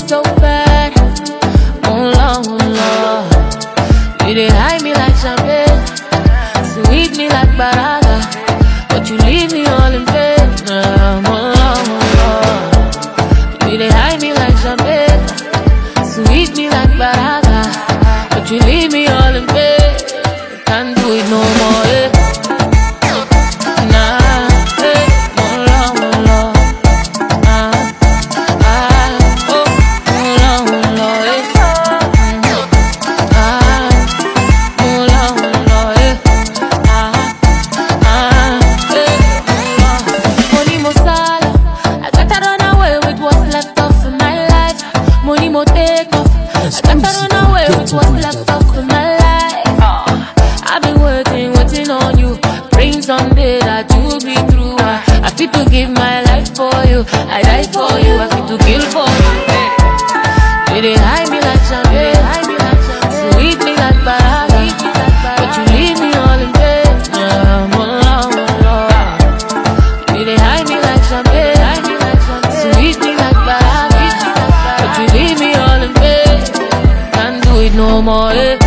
so bad. Oh Lord, oh Lord. You dey hide me like champagne, sweet me like baraga, but you leave me all in vain. Oh Lord, oh Lord. You dey hide me like champagne, sweet me like baraga, but you leave me all in vain. Can't do it no more, eh? Someday that you'll be through. I fit to give my life for you. I die for you. I fit to kill for you. You dey hide me like champagne, sweet me like baraga, but you leave me all in vain. You dey hide me like champagne, sweet me like baraga, but you leave me all in vain. Can't do it no more, eh?